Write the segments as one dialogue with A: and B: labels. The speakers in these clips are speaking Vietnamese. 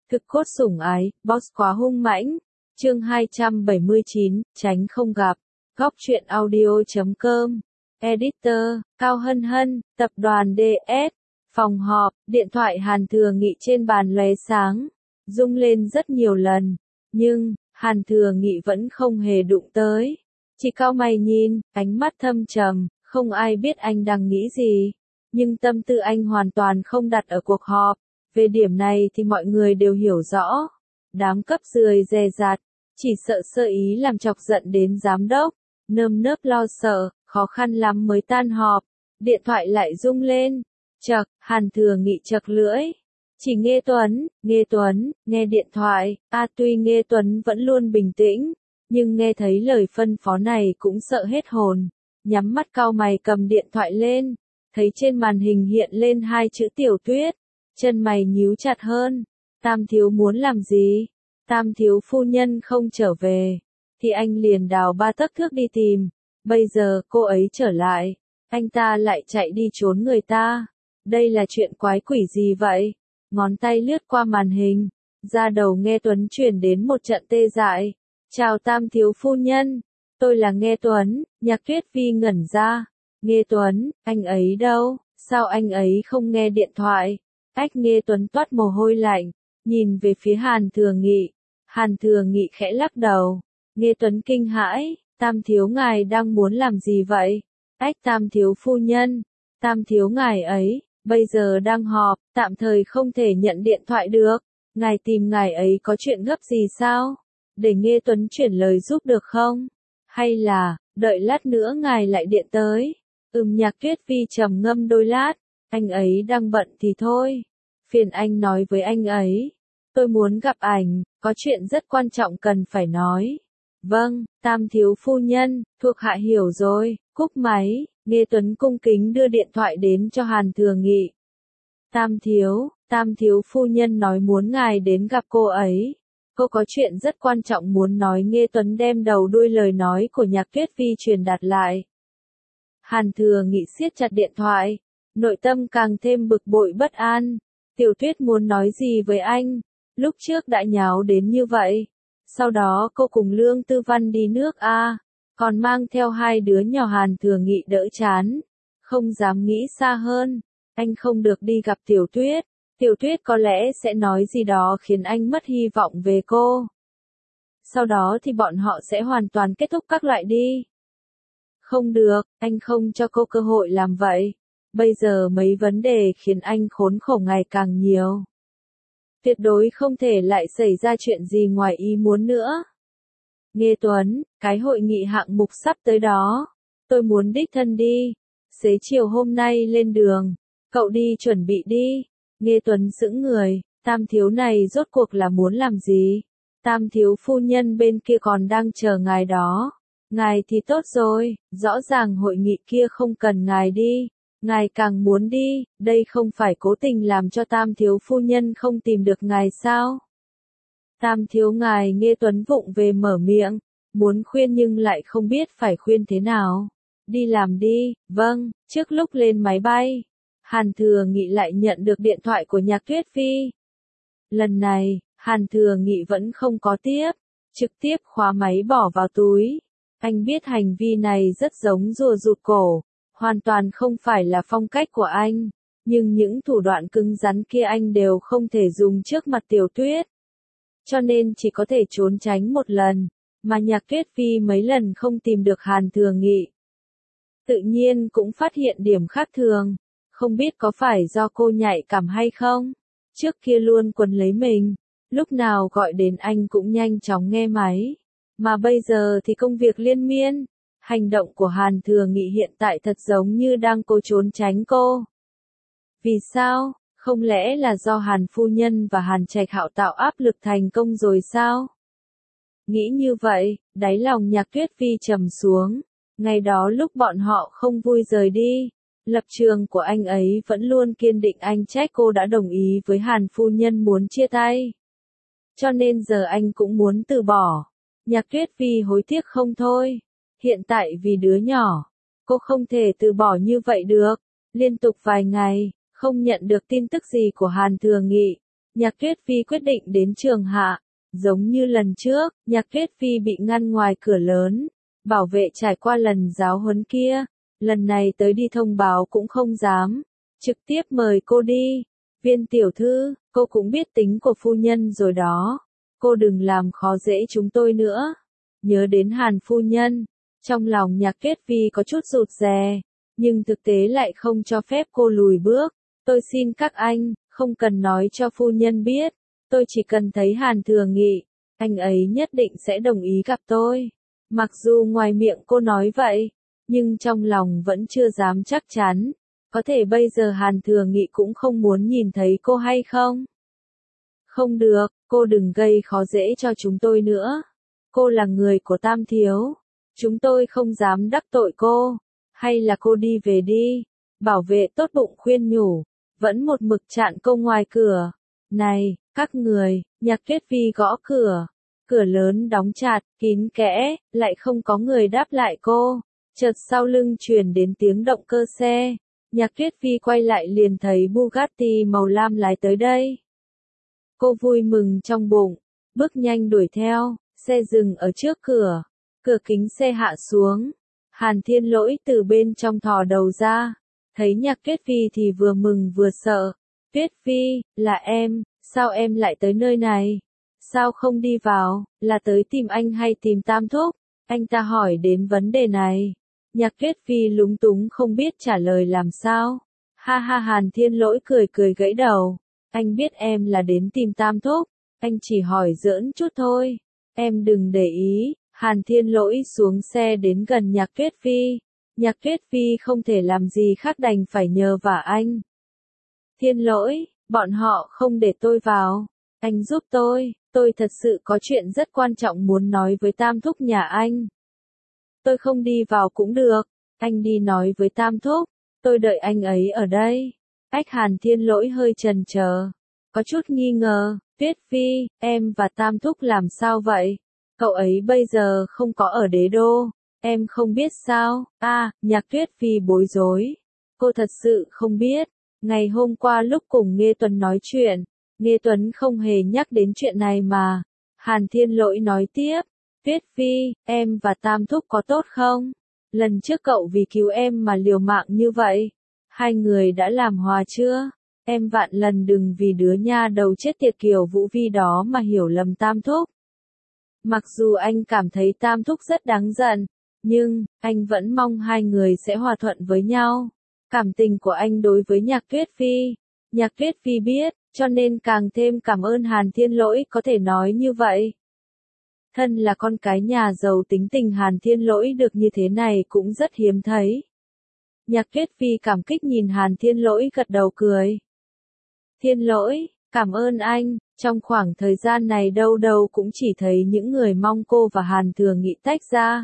A: Thực cốt sủng ái, boss quá hung mãnh. Chương 279, tránh không gặp. Góc truyện audio.com. Editor, Cao Hân Hân, Tập đoàn DS. Phòng họp, điện thoại Hàn Thừa Nghị trên bàn lóe sáng, rung lên rất nhiều lần, nhưng Hàn Thừa Nghị vẫn không hề đụng tới. Chỉ cau mày nhìn, ánh mắt thâm trầm, không ai biết anh đang nghĩ gì, nhưng tâm tư anh hoàn toàn không đặt ở cuộc họp. Về điểm này thì mọi người đều hiểu rõ. Đám cấp dưới dè dặt, chỉ sợ sơ ý làm chọc giận đến giám đốc, nơm nớp lo sợ, khó khăn lắm mới tan họp. Điện thoại lại rung lên. Chậc, Hàn Thừa Nghị chậc lưỡi. Chỉ Nghê Tuấn, nghe điện thoại. Tuy Nghê Tuấn vẫn luôn bình tĩnh, nhưng nghe thấy lời phân phó này cũng sợ hết hồn. Nhắm mắt cau mày cầm điện thoại lên, thấy trên màn hình hiện lên hai chữ Tiểu Tuyết. Chân mày nhíu chặt hơn. Tam thiếu muốn làm gì? Tam thiếu phu nhân không trở về, thì anh liền đào ba tấc thước đi tìm. Bây giờ cô ấy trở lại, anh ta lại chạy đi trốn người ta. Đây là chuyện quái quỷ gì vậy? Ngón tay lướt qua màn hình, da đầu Nghê Tuấn truyền đến một trận tê dại. Chào Tam thiếu phu nhân, tôi là Nghê Tuấn. Nhạc Tuyết Vi ngẩn ra. Nghê Tuấn, anh ấy đâu? Sao anh ấy không nghe điện thoại? Nghê Tuấn toát mồ hôi lạnh, nhìn về phía Hàn Thừa Nghị. Hàn Thừa Nghị khẽ lắc đầu. Nghê Tuấn kinh hãi, Tam thiếu ngài đang muốn làm gì vậy? Tam thiếu phu nhân, Tam thiếu ngài ấy, bây giờ đang họp, tạm thời không thể nhận điện thoại được. Ngài tìm ngài ấy có chuyện gấp gì sao? Để Nghê Tuấn chuyển lời giúp được không? Hay là, đợi lát nữa ngài lại điện tới? Nhạc Tuyết Vi trầm ngâm đôi lát. Anh ấy đang bận thì thôi. Phiền anh nói với anh ấy. Tôi muốn gặp ảnh, có chuyện rất quan trọng cần phải nói. Vâng, Tam thiếu phu nhân, thuộc hạ hiểu rồi. Cúp máy, Nghê Tuấn cung kính đưa điện thoại đến cho Hàn Thừa Nghị. Tam thiếu phu nhân nói muốn ngài đến gặp cô ấy. Cô có chuyện rất quan trọng muốn nói. Nghê Tuấn đem đầu đuôi lời nói của Nhạc Tuyết Vi truyền đạt lại. Hàn Thừa Nghị siết chặt điện thoại, nội tâm càng thêm bực bội bất an. Tiểu Tuyết muốn nói gì với anh? Lúc trước đã nháo đến như vậy. Sau đó cô cùng Lương Tư Văn đi nước A, còn mang theo hai đứa nhỏ. Hàn Thừa Nghị đỡ chán, không dám nghĩ xa hơn. Anh không được đi gặp Tiểu Tuyết. Tiểu Tuyết có lẽ sẽ nói gì đó khiến anh mất hy vọng về cô. Sau đó thì bọn họ sẽ hoàn toàn kết thúc các loại đi. Không được, anh không cho cô cơ hội làm vậy. Bây giờ mấy vấn đề khiến anh khốn khổ ngày càng nhiều. Tuyệt đối không thể lại xảy ra chuyện gì ngoài ý muốn nữa. Nghê Tuấn, cái hội nghị hạng mục sắp tới đó. Tôi muốn đích thân đi. Xế chiều hôm nay lên đường. Cậu đi chuẩn bị đi. Nghê Tuấn sững người. Tam thiếu này rốt cuộc là muốn làm gì? Tam thiếu phu nhân bên kia còn đang chờ ngài đó. Ngài thì tốt rồi, rõ ràng hội nghị kia không cần ngài đi. Ngài càng muốn đi, đây không phải cố tình làm cho Tam thiếu phu nhân không tìm được ngài sao? Tam thiếu ngài. Nghê Tuấn vụng về mở miệng, muốn khuyên nhưng lại không biết phải khuyên thế nào. Đi làm đi. Vâng. Trước lúc lên máy bay, Hàn Thừa Nghị lại nhận được điện thoại của Nhạc Tuyết Vi. Lần này, Hàn Thừa Nghị vẫn không có tiếp, trực tiếp khóa máy bỏ vào túi. Anh biết hành vi này rất giống rùa rụt cổ, hoàn toàn không phải là phong cách của anh, nhưng những thủ đoạn cứng rắn kia anh đều không thể dùng trước mặt Tiểu Tuyết. Cho nên chỉ có thể trốn tránh một lần, mà Nhạc Tuyết Vi mấy lần không tìm được Hàn Thừa Nghị. Tự nhiên cũng phát hiện điểm khác thường, không biết có phải do cô nhạy cảm hay không? Trước kia luôn quấn lấy mình, lúc nào gọi đến anh cũng nhanh chóng nghe máy. Mà bây giờ thì công việc liên miên. Hành động của Hàn Thừa Nghị hiện tại thật giống như đang cố trốn tránh cô. Vì sao? Không lẽ là do Hàn phu nhân và Hàn Trạch Hạo tạo áp lực thành công rồi sao? Nghĩ như vậy, đáy lòng Nhạc Tuyết Vi trầm xuống. Ngày đó lúc bọn họ không vui rời đi, lập trường của anh ấy vẫn luôn kiên định. Anh trách cô đã đồng ý với Hàn phu nhân muốn chia tay. Cho nên giờ anh cũng muốn từ bỏ. Nhạc Tuyết Vi hối tiếc không thôi. Hiện tại vì đứa nhỏ, cô không thể từ bỏ như vậy được. Liên tục vài ngày, không nhận được tin tức gì của Hàn Thừa Nghị. Nhạc Tuyết Phi quyết định đến trường hạ. Giống như lần trước, Nhạc Tuyết Phi bị ngăn ngoài cửa lớn. Bảo vệ trải qua lần giáo huấn kia. Lần này tới đi thông báo cũng không dám. Trực tiếp mời cô đi. Viên tiểu thư, cô cũng biết tính của phu nhân rồi đó. Cô đừng làm khó dễ chúng tôi nữa. Nhớ đến Hàn phu nhân. Trong lòng Nhạc Tuyết Phi có chút rụt rè. Nhưng thực tế lại không cho phép cô lùi bước. Tôi xin các anh, không cần nói cho phu nhân biết. Tôi chỉ cần thấy Hàn Thừa Nghị. Anh ấy nhất định sẽ đồng ý gặp tôi. Mặc dù ngoài miệng cô nói vậy, nhưng trong lòng vẫn chưa dám chắc chắn. Có thể bây giờ Hàn Thừa Nghị cũng không muốn nhìn thấy cô hay không? Không được, cô đừng gây khó dễ cho chúng tôi nữa. Cô là người của Tam Thiếu. Chúng tôi không dám đắc tội cô. Hay là cô đi về đi. Bảo vệ tốt bụng khuyên nhủ. Vẫn một mực chặn cô ngoài cửa. Này, các người, Nhạc Tuyết Phi gõ cửa. Cửa lớn đóng chặt, kín kẽ, lại không có người đáp lại cô. Chợt sau lưng truyền đến tiếng động cơ xe. Nhạc Tuyết Phi quay lại liền thấy Bugatti màu lam lái tới đây. Cô vui mừng trong bụng, bước nhanh đuổi theo, xe dừng ở trước cửa. Cửa kính xe hạ xuống. Hàn Thiên Lỗi từ bên trong thò đầu ra. Thấy Nhạc Tuyết Phi thì vừa mừng vừa sợ. Tuyết Phi, là em, sao em lại tới nơi này? Sao không đi vào, là tới tìm anh hay tìm Tam Thúc? Anh ta hỏi đến vấn đề này. Nhạc Tuyết Phi lúng túng không biết trả lời làm sao. Ha ha, Hàn Thiên Lỗi cười cười gãy đầu. Anh biết em là đến tìm Tam Thúc. Anh chỉ hỏi giỡn chút thôi. Em đừng để ý. Hàn Thiên Lỗi xuống xe đến gần Nhạc Tuyết Phi. Nhạc Tuyết Phi không thể làm gì khác đành phải nhờ vả anh. Thiên Lỗi, bọn họ không để tôi vào. Anh giúp tôi thật sự có chuyện rất quan trọng muốn nói với Tam Thúc nhà anh. Tôi không đi vào cũng được, anh đi nói với Tam Thúc, tôi đợi anh ấy ở đây. Hàn Thiên Lỗi hơi chần chờ, có chút nghi ngờ, Tuyết Phi, em và Tam Thúc làm sao vậy? Cậu ấy bây giờ không có ở Đế Đô, em không biết sao? Nhạc Tuyết Phi bối rối. Cô thật sự không biết, ngày hôm qua lúc cùng Nghê Tuấn nói chuyện, Nghê Tuấn không hề nhắc đến chuyện này mà. Hàn Thiên Lỗi nói tiếp, Tuyết Phi, em và Tam Thúc có tốt không? Lần trước cậu vì cứu em mà liều mạng như vậy. Hai người đã làm hòa chưa? Em vạn lần đừng vì đứa nha đầu chết tiệt kiểu Vũ Vi đó mà hiểu lầm Tam Thúc. Mặc dù anh cảm thấy Tam Thúc rất đáng giận, nhưng, anh vẫn mong hai người sẽ hòa thuận với nhau. Cảm tình của anh đối với Nhạc Tuyết Phi. Nhạc Tuyết Phi biết, cho nên càng thêm cảm ơn Hàn Thiên Lỗi có thể nói như vậy. Thân là con cái nhà giàu tính tình Hàn Thiên Lỗi được như thế này cũng rất hiếm thấy. Nhạc Tuyết Phi cảm kích nhìn Hàn Thiên Lỗi gật đầu cười. Thiên Lỗi, cảm ơn anh, trong khoảng thời gian này đâu đâu cũng chỉ thấy những người mong cô và Hàn Thừa Nghị tách ra.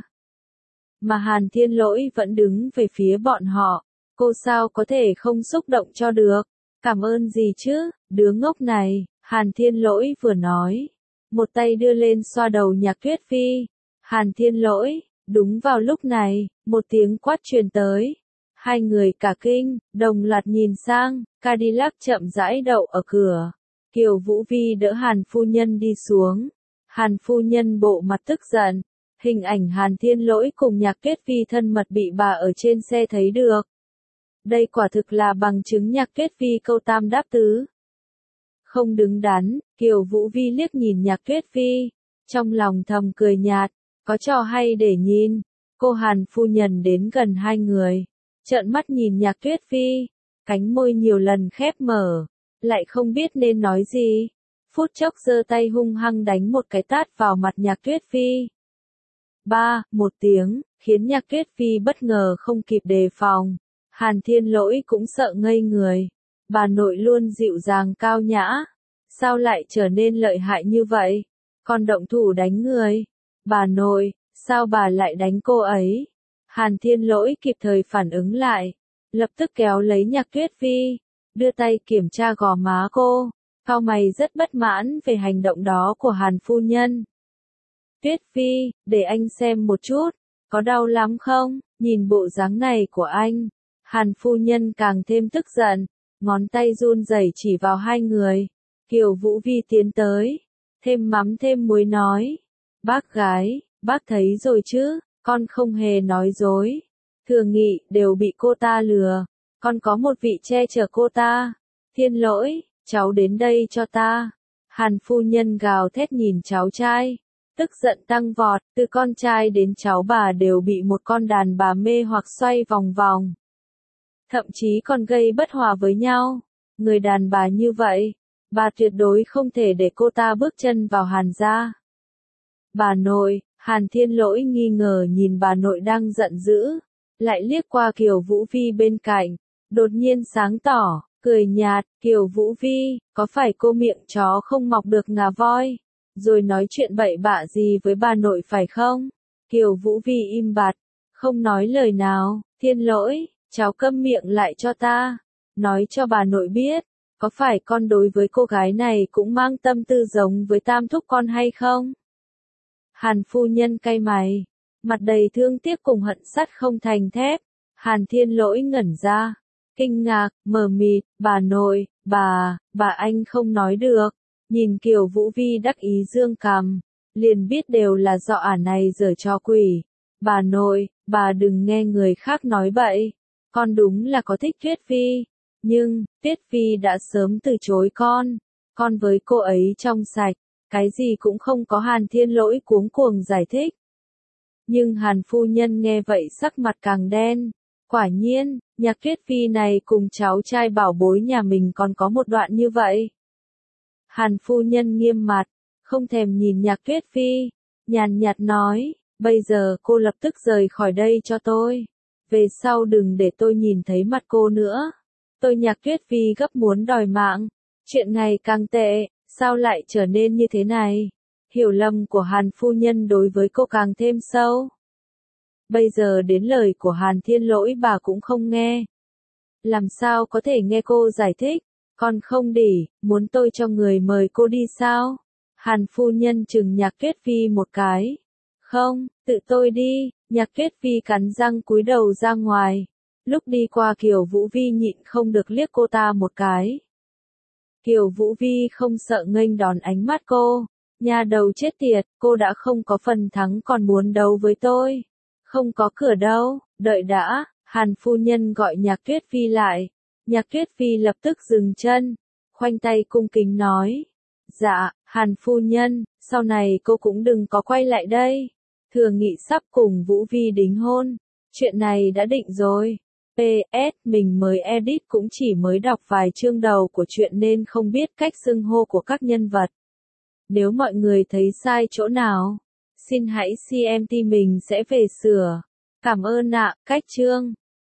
A: Mà Hàn Thiên Lỗi vẫn đứng về phía bọn họ, cô sao có thể không xúc động cho được. Cảm ơn gì chứ, đứa ngốc này, Hàn Thiên Lỗi vừa nói. Một tay đưa lên xoa đầu Nhạc Tuyết Phi. Hàn Thiên Lỗi, đúng vào lúc này, một tiếng quát truyền tới. Hai người cả kinh, đồng loạt nhìn sang, Cadillac chậm rãi đậu ở cửa. Kiều Vũ Vi đỡ Hàn phu nhân đi xuống. Hàn phu nhân bộ mặt tức giận. Hình ảnh Hàn Thiên Lỗi cùng Nhạc Tuyết Phi thân mật bị bà ở trên xe thấy được. Đây quả thực là bằng chứng Nhạc Tuyết Phi câu tam đáp tứ. Không đứng đắn, Kiều Vũ Vi liếc nhìn Nhạc Tuyết Phi. Trong lòng thầm cười nhạt, có trò hay để nhìn. Cô Hàn phu nhân đến gần hai người. Trợn mắt nhìn Nhạc Tuyết Phi. Cánh môi nhiều lần khép mở. Lại không biết nên nói gì. Phút chốc giơ tay hung hăng đánh một cái tát vào mặt Nhạc Tuyết Phi. Một tiếng, khiến Nhạc Tuyết Phi bất ngờ không kịp đề phòng. Hàn Thiên Lỗi cũng sợ ngây người. Bà nội luôn dịu dàng cao nhã. Sao lại trở nên lợi hại như vậy? Còn động thủ đánh người. Bà nội, sao bà lại đánh cô ấy? Hàn Thiên Lỗi kịp thời phản ứng lại. Lập tức kéo lấy Nhạc Tuyết Phi. Đưa tay kiểm tra gò má cô. Cau mày rất bất mãn về hành động đó của Hàn phu nhân. Tuyết Phi, để anh xem một chút. Có đau lắm không? Nhìn bộ dáng này của anh. Hàn phu nhân càng thêm tức giận. Ngón tay run rẩy chỉ vào hai người. Kiều Vũ Vi tiến tới, thêm mắm thêm muối nói. Bác gái, bác thấy rồi chứ, con không hề nói dối. Thừa Nghị đều bị cô ta lừa, con có một vị che chở cô ta. Thiên Lỗi, cháu đến đây cho ta. Hàn phu nhân gào thét nhìn cháu trai, tức giận tăng vọt, từ con trai đến cháu bà đều bị một con đàn bà mê hoặc xoay vòng vòng. Thậm chí còn gây bất hòa với nhau. Người đàn bà như vậy, bà tuyệt đối không thể để cô ta bước chân vào Hàn gia. Bà nội, Hàn Thiên Lỗi nghi ngờ nhìn bà nội đang giận dữ, lại liếc qua Kiều Vũ Vi bên cạnh, đột nhiên sáng tỏ, cười nhạt, Kiều Vũ Vi, có phải cô miệng chó không mọc được ngà voi, rồi nói chuyện bậy bạ gì với bà nội phải không? Kiều Vũ Vi im bặt, không nói lời nào. Thiên Lỗi, cháu câm miệng lại cho ta, nói cho bà nội biết, có phải con đối với cô gái này cũng mang tâm tư giống với tam thúc con hay không? Hàn phu nhân cay mày, mặt đầy thương tiếc cùng hận sắt không thành thép. Hàn Thiên Lỗi ngẩn ra, kinh ngạc, mờ mịt, bà nội, bà anh không nói được. Nhìn Kiều Vũ Vi đắc ý dương cằm, liền biết đều là do ả này giở trò quỷ. Bà nội, bà đừng nghe người khác nói bậy, con đúng là có thích Tuyết Phi, nhưng, Tuyết Phi đã sớm từ chối con với cô ấy trong sạch, cái gì cũng không có. Hàn Thiên Lỗi cuống cuồng giải thích. Nhưng Hàn phu nhân nghe vậy sắc mặt càng đen, quả nhiên, Nhạc Tuyết Phi này cùng cháu trai bảo bối nhà mình còn có một đoạn như vậy. Hàn phu nhân nghiêm mặt, không thèm nhìn Nhạc Tuyết Phi, nhàn nhạt nói, bây giờ cô lập tức rời khỏi đây cho tôi. Về sau đừng để tôi nhìn thấy mặt cô nữa. Tôi Nhạc Tuyết Phi gấp muốn đòi mạng. Chuyện ngày càng tệ, sao lại trở nên như thế này? Hiểu lầm của Hàn phu nhân đối với cô càng thêm sâu. Bây giờ đến lời của Hàn Thiên Lỗi bà cũng không nghe. Làm sao có thể nghe cô giải thích? Con không đỉ, muốn tôi cho người mời cô đi sao? Hàn phu nhân trừng Nhạc Tuyết Phi một cái. Không, tự tôi đi. Nhạc Tuyết Phi cắn răng cúi đầu ra ngoài. Lúc đi qua Kiều Vũ Vi nhịn không được liếc cô ta một cái. Kiều Vũ Vi không sợ nghênh đón ánh mắt cô. Nhà đầu chết tiệt, cô đã không có phần thắng còn muốn đấu với tôi. Không có cửa đâu, đợi đã. Hàn phu nhân gọi Nhạc Tuyết Phi lại. Nhạc Tuyết Phi lập tức dừng chân, khoanh tay cung kính nói. Dạ, Hàn phu nhân, sau này cô cũng đừng có quay lại đây. Thừa Nghị sắp cùng Vũ Vi đính hôn. Chuyện này đã định rồi. PS, mình mới edit cũng chỉ mới đọc vài chương đầu của chuyện nên không biết cách xưng hô của các nhân vật. Nếu mọi người thấy sai chỗ nào, xin hãy CMT mình sẽ về sửa. Cảm ơn ạ, cách chương.